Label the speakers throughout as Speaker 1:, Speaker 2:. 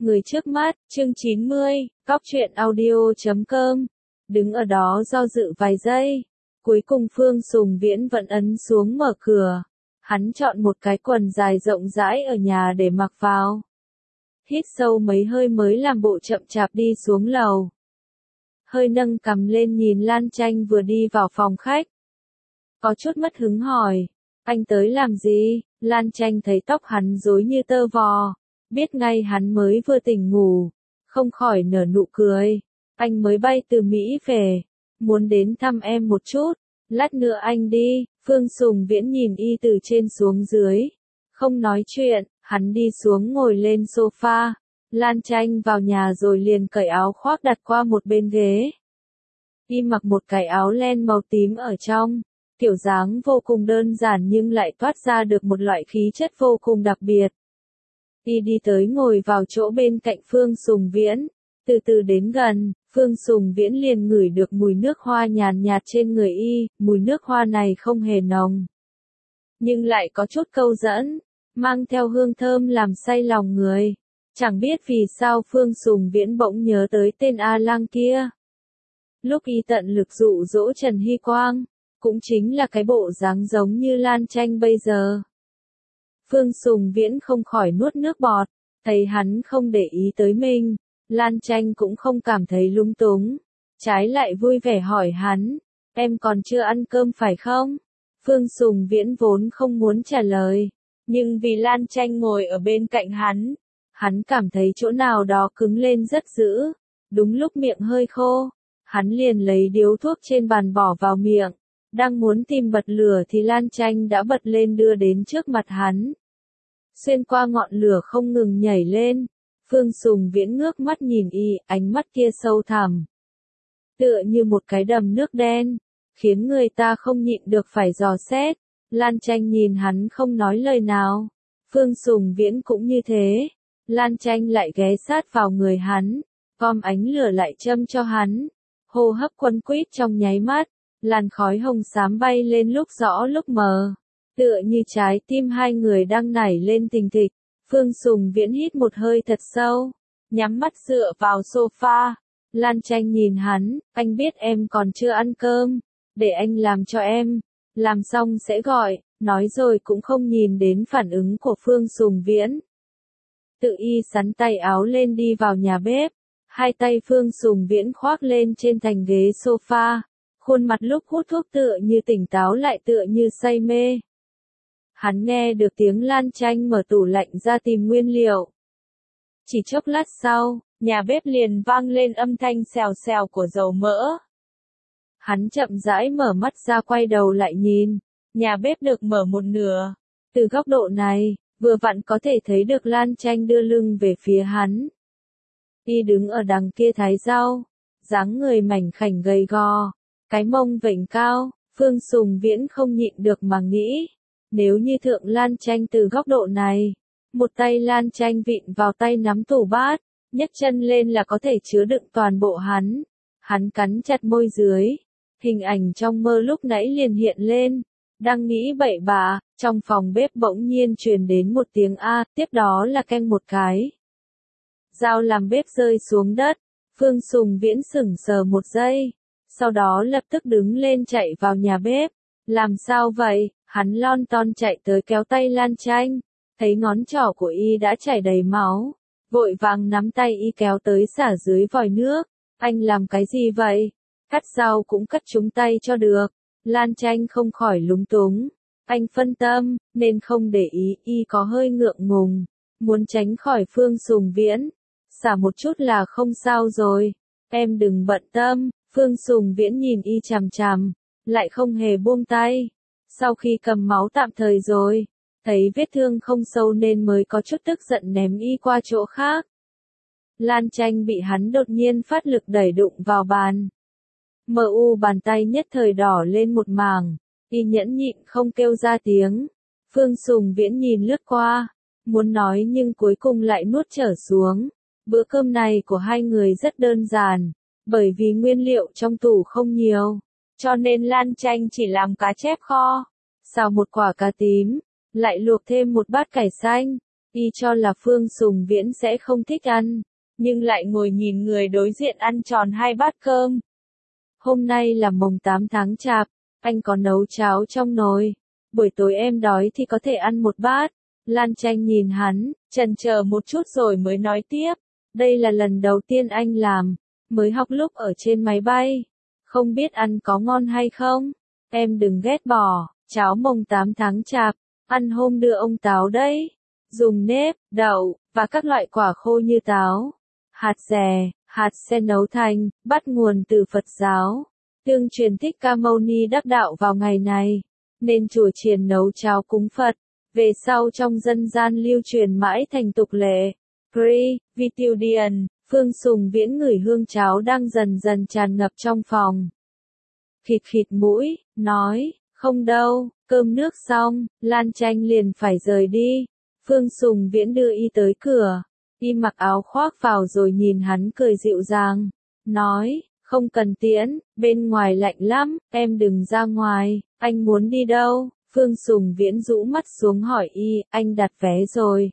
Speaker 1: Người trước mắt, chương 90, Cóc truyện audio.com. Đứng ở đó do dự vài giây. Cuối cùng Phương Sùng Viễn vẫn ấn xuống mở cửa. Hắn chọn một cái quần dài rộng rãi ở nhà để mặc vào. Hít sâu mấy hơi mới làm bộ chậm chạp đi xuống lầu. Hơi nâng cằm lên nhìn Lan Tranh vừa đi vào phòng khách. Có chút mất hứng hỏi, anh tới làm gì? Lan Tranh thấy tóc hắn rối như tơ vò, biết ngay hắn mới vừa tỉnh ngủ, không khỏi nở nụ cười. Anh mới bay từ Mỹ về, muốn đến thăm em một chút, lát nữa anh đi. Phương Sùng Viễn nhìn y từ trên xuống dưới, không nói chuyện, hắn đi xuống ngồi lên sofa. Lan Tranh vào nhà rồi liền cởi áo khoác đặt qua một bên ghế. Y mặc một cái áo len màu tím ở trong, kiểu dáng vô cùng đơn giản nhưng lại toát ra được một loại khí chất vô cùng đặc biệt. Y đi tới ngồi vào chỗ bên cạnh Phương Sùng Viễn, từ từ đến gần, Phương Sùng Viễn liền ngửi được mùi nước hoa nhàn nhạt trên người y, mùi nước hoa này không hề nồng, nhưng lại có chút câu dẫn, mang theo hương thơm làm say lòng người. Chẳng biết vì sao Phương Sùng Viễn bỗng nhớ tới tên A Lang kia. Lúc y tận lực dụ dỗ Trần Hy Quang, cũng chính là cái bộ dáng giống như Lan Tranh bây giờ. Phương Sùng Viễn không khỏi nuốt nước bọt, thấy hắn không để ý tới mình, Lan Tranh cũng không cảm thấy lung túng, trái lại vui vẻ hỏi hắn, em còn chưa ăn cơm phải không? Phương Sùng Viễn vốn không muốn trả lời, nhưng vì Lan Tranh ngồi ở bên cạnh hắn cảm thấy chỗ nào đó cứng lên rất dữ, đúng lúc miệng hơi khô, hắn liền lấy điếu thuốc trên bàn bỏ vào miệng, đang muốn tìm bật lửa thì Lan Tranh đã bật lên đưa đến trước mặt hắn. Xuyên qua ngọn lửa không ngừng nhảy lên, Phương Sùng Viễn ngước mắt nhìn y, ánh mắt kia sâu thẳm, tựa như một cái đầm nước đen, khiến người ta không nhịn được phải dò xét. Lan Tranh nhìn hắn không nói lời nào, Phương Sùng Viễn cũng như thế. Lan Tranh lại ghé sát vào người hắn, gom ánh lửa lại châm cho hắn, hô hấp quấn quýt trong nháy mắt, làn khói hồng xám bay lên lúc rõ lúc mờ, tựa như trái tim hai người đang nảy lên thình thịch. Phương Sùng Viễn hít một hơi thật sâu, nhắm mắt dựa vào sofa. Lan Tranh nhìn hắn, anh biết em còn chưa ăn cơm, để anh làm cho em, làm xong sẽ gọi, nói rồi cũng không nhìn đến phản ứng của Phương Sùng Viễn. Tự y sắn tay áo lên đi vào nhà bếp, hai tay Phương Sùng Viễn khoác lên trên thành ghế sofa, khuôn mặt lúc hút thuốc tựa như tỉnh táo lại tựa như say mê. Hắn nghe được tiếng Lan Tranh mở tủ lạnh ra tìm nguyên liệu. Chỉ chốc lát sau, nhà bếp liền vang lên âm thanh xèo xèo của dầu mỡ. Hắn chậm rãi mở mắt ra quay đầu lại nhìn, nhà bếp được mở một nửa. Từ góc độ này, vừa vặn có thể thấy được Lan Tranh đưa lưng về phía hắn. Y đứng ở đằng kia thái rau, dáng người mảnh khảnh gầy gò, cái mông vểnh cao. Phương Sùng Viễn không nhịn được mà nghĩ, nếu như thượng Lan Tranh từ góc độ này, một tay Lan Tranh vịn vào tay nắm tủ bát, nhấc chân lên là có thể chứa đựng toàn bộ hắn. Hắn cắn chặt môi dưới, hình ảnh trong mơ lúc nãy liền hiện lên. Đang nghĩ bậy bạ, trong phòng bếp bỗng nhiên truyền đến một tiếng A, tiếp đó là keng một cái. Dao làm bếp rơi xuống đất, Phương Sùng Viễn sững sờ một giây, sau đó lập tức đứng lên chạy vào nhà bếp. Làm sao vậy? Hắn lon ton chạy tới kéo tay Lan Tranh, thấy ngón trỏ của y đã chảy đầy máu, vội vàng nắm tay y kéo tới xả dưới vòi nước. Anh làm cái gì vậy? Cắt rau cũng cắt trúng tay cho được. Lan Tranh không khỏi lúng túng. Anh phân tâm, nên không để ý, y có hơi ngượng ngùng, muốn tránh khỏi Phương Sùng Viễn. Xả một chút là không sao rồi, em đừng bận tâm. Phương Sùng Viễn nhìn y chằm chằm, lại không hề buông tay. Sau khi cầm máu tạm thời rồi, thấy vết thương không sâu nên mới có chút tức giận ném y qua chỗ khác. Lan Tranh bị hắn đột nhiên phát lực đẩy đụng vào bàn. Bàn tay nhất thời đỏ lên một mảng, y nhẫn nhịn không kêu ra tiếng. Phương Sùng Viễn nhìn lướt qua, muốn nói nhưng cuối cùng lại nuốt trở xuống. Bữa cơm này của hai người rất đơn giản, bởi vì nguyên liệu trong tủ không nhiều, cho nên Lan Tranh chỉ làm cá chép kho, xào một quả cá tím, lại luộc thêm một bát cải xanh. Y cho là Phương Sùng Viễn sẽ không thích ăn, nhưng lại ngồi nhìn người đối diện ăn tròn 2 bát cơm. Hôm nay là mùng 8 tháng Chạp, anh có nấu cháo trong nồi. Buổi tối em đói thì có thể ăn 1 bát. Lan Tranh nhìn hắn, chần chờ một chút rồi mới nói tiếp. Đây là lần đầu tiên anh làm, mới học lúc ở trên máy bay. Không biết ăn có ngon hay không? Em đừng ghét bỏ, cháo mồng 8 tháng Chạp, ăn hôm đưa ông Táo đấy. Dùng nếp, đậu, và các loại quả khô như táo, hạt dẻ, hạt sen nấu thành, bắt nguồn từ Phật giáo. Tương truyền Thích Ca Mâu Ni đắc đạo vào ngày này, nên chùa chiền nấu cháo cúng Phật. Về sau trong dân gian lưu truyền mãi thành tục lệ. Pri, Vitudian, Phương Sùng Viễn ngửi hương cháo đang dần dần tràn ngập trong phòng. Khịt khịt mũi, nói, không đâu, cơm nước xong, Lan Tranh liền phải rời đi. Phương Sùng Viễn đưa Y tới cửa. Y mặc áo khoác vào rồi nhìn hắn cười dịu dàng. Nói, không cần tiễn, bên ngoài lạnh lắm, em đừng ra ngoài. Anh muốn đi đâu? Phương Sùng Viễn rũ mắt xuống hỏi Y, anh đặt vé rồi.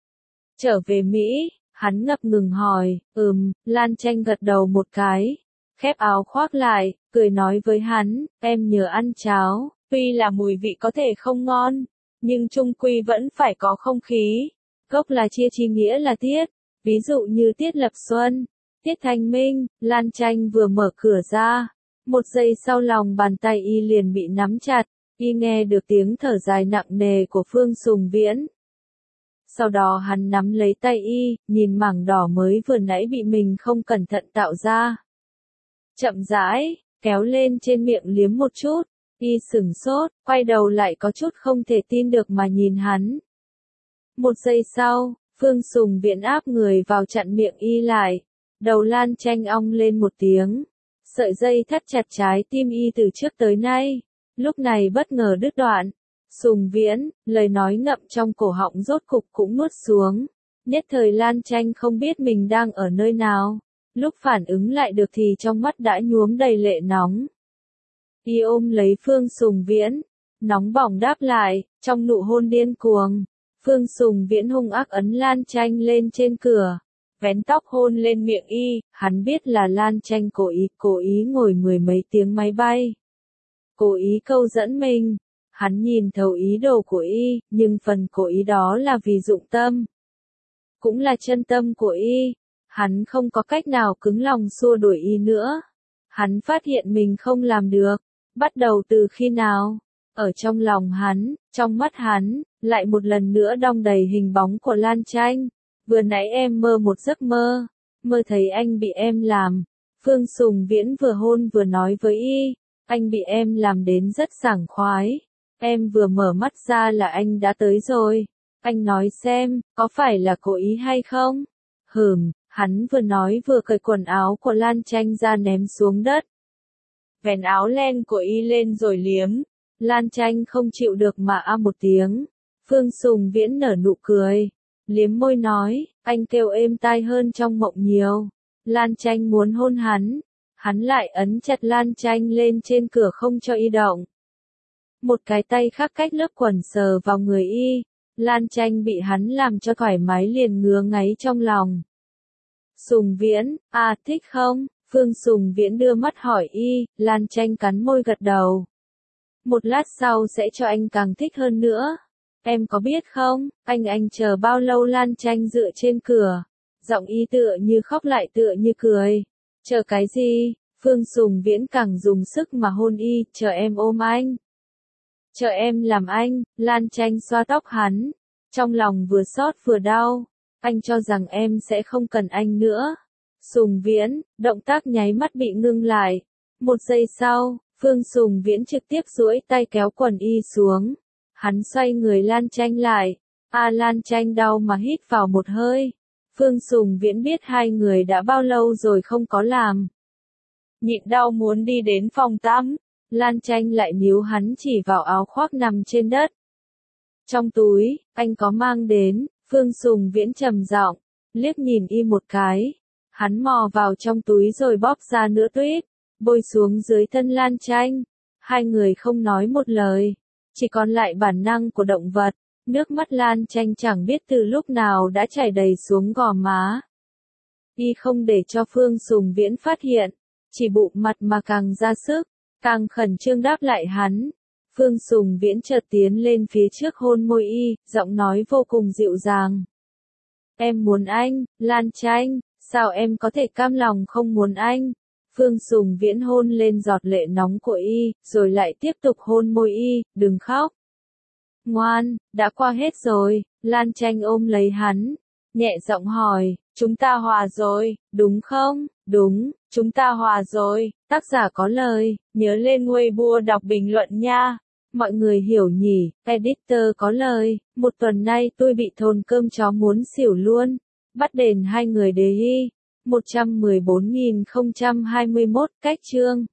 Speaker 1: Trở về Mỹ, hắn ngập ngừng hỏi, Lan Tranh gật đầu một cái. Khép áo khoác lại, cười nói với hắn, em nhớ ăn cháo, tuy là mùi vị có thể không ngon, nhưng chung quy vẫn phải có không khí. Gốc là chia chi nghĩa là tiết, ví dụ như tiết lập xuân, tiết thanh minh. Lan Tranh vừa mở cửa ra, một giây sau lòng bàn tay Y liền bị nắm chặt. Y nghe được tiếng thở dài nặng nề của Phương Sùng Viễn. Sau đó hắn nắm lấy tay Y, nhìn mảng đỏ mới vừa nãy bị mình không cẩn thận tạo ra. Chậm rãi, kéo lên trên miệng liếm một chút. Y sửng sốt, quay đầu lại có chút không thể tin được mà nhìn hắn. Một giây sau, Phương Sùng Viễn áp người vào chặn miệng Y lại. Đầu Lan Tranh ong lên một tiếng. Sợi dây thắt chặt trái tim Y từ trước tới nay. Lúc này bất ngờ đứt đoạn. Sùng Viễn, lời nói ngậm trong cổ họng rốt cục cũng nuốt xuống. Nhất thời Lan Tranh không biết mình đang ở nơi nào. Lúc phản ứng lại được thì trong mắt đã nhuốm đầy lệ nóng. Y ôm lấy Phương Sùng Viễn, nóng bỏng đáp lại, trong nụ hôn điên cuồng. Phương Sùng Viễn hung ác ấn Lan Tranh lên trên cửa, vén tóc hôn lên miệng Y. Hắn biết là Lan Tranh cố ý ngồi 10 mấy tiếng máy bay. Cố ý câu dẫn mình. Hắn nhìn thấu ý đồ của Y, nhưng phần cố ý đó là vì dụng tâm. Cũng là chân tâm của Y. Hắn không có cách nào cứng lòng xua đuổi Y nữa. Hắn phát hiện mình không làm được. Bắt đầu từ khi nào? Ở trong lòng hắn, trong mắt hắn, lại một lần nữa đong đầy hình bóng của Lan Tranh. Vừa nãy em mơ một giấc mơ. Mơ thấy anh bị em làm. Phương Sùng Viễn vừa hôn vừa nói với Y. Anh bị em làm đến rất sảng khoái. Em vừa mở mắt ra là anh đã tới rồi. Anh nói xem, có phải là cố ý hay không? Hắn vừa nói vừa cởi quần áo của Lan Tranh ra ném xuống đất. Vén áo len của Y lên rồi liếm. Lan Tranh không chịu được mà một tiếng. Phương Sùng Viễn nở nụ cười. Liếm môi nói, anh kêu êm tai hơn trong mộng nhiều. Lan Tranh muốn hôn hắn. Hắn lại ấn chặt Lan Tranh lên trên cửa không cho Y động. Một cái tay khác cách lớp quần sờ vào người Y. Lan Tranh bị hắn làm cho thoải mái liền ngứa ngáy trong lòng. Sùng Viễn, thích không? Phương Sùng Viễn đưa mắt hỏi Y. Lan Tranh cắn môi gật đầu. Một lát sau sẽ cho anh càng thích hơn nữa. Em có biết không, anh chờ bao lâu? Lan Tranh dựa trên cửa. Giọng Y tựa như khóc lại tựa như cười. Chờ cái gì? Phương Sùng Viễn càng dùng sức mà hôn Y. Chờ em ôm anh. Chờ em làm anh. Lan Tranh xoa tóc hắn. Trong lòng vừa xót vừa đau. Anh cho rằng em sẽ không cần anh nữa. Sùng Viễn, động tác nháy mắt bị ngưng lại. Một giây sau, Phương Sùng Viễn trực tiếp duỗi tay kéo quần Y xuống. Hắn xoay người Lan Tranh lại. Lan Tranh đau mà hít vào một hơi. Phương Sùng Viễn biết hai người đã bao lâu rồi không có làm. Nhịn đau muốn đi đến phòng tắm. Lan Tranh lại níu hắn chỉ vào áo khoác nằm trên đất. Trong túi, anh có mang đến. Phương Sùng Viễn trầm giọng, liếc nhìn Y một cái. Hắn mò vào trong túi rồi bóp ra nửa tuyết, bôi xuống dưới thân Lan Tranh. Hai người không nói một lời, chỉ còn lại bản năng của động vật. Nước mắt Lan Tranh chẳng biết từ lúc nào đã chảy đầy xuống gò má. Y không để cho Phương Sùng Viễn phát hiện, chỉ bụng mặt mà càng ra sức, càng khẩn trương đáp lại hắn. Phương Sùng Viễn chợt tiến lên phía trước hôn môi Y, giọng nói vô cùng dịu dàng. Em muốn anh, Lan Tranh, sao em có thể cam lòng không muốn anh? Phương Sùng Viễn hôn lên giọt lệ nóng của Y, rồi lại tiếp tục hôn môi Y, đừng khóc. Ngoan, đã qua hết rồi, Lan Tranh ôm lấy hắn, nhẹ giọng hỏi, chúng ta hòa rồi, đúng không? Đúng, chúng ta hòa rồi, tác giả có lời, nhớ lên Weibo đọc bình luận nha. Mọi người hiểu nhỉ, editor có lời, một tuần nay tôi bị thồn cơm chó muốn xỉu luôn. Bắt đền hai người đề y. 114.021 cách chương.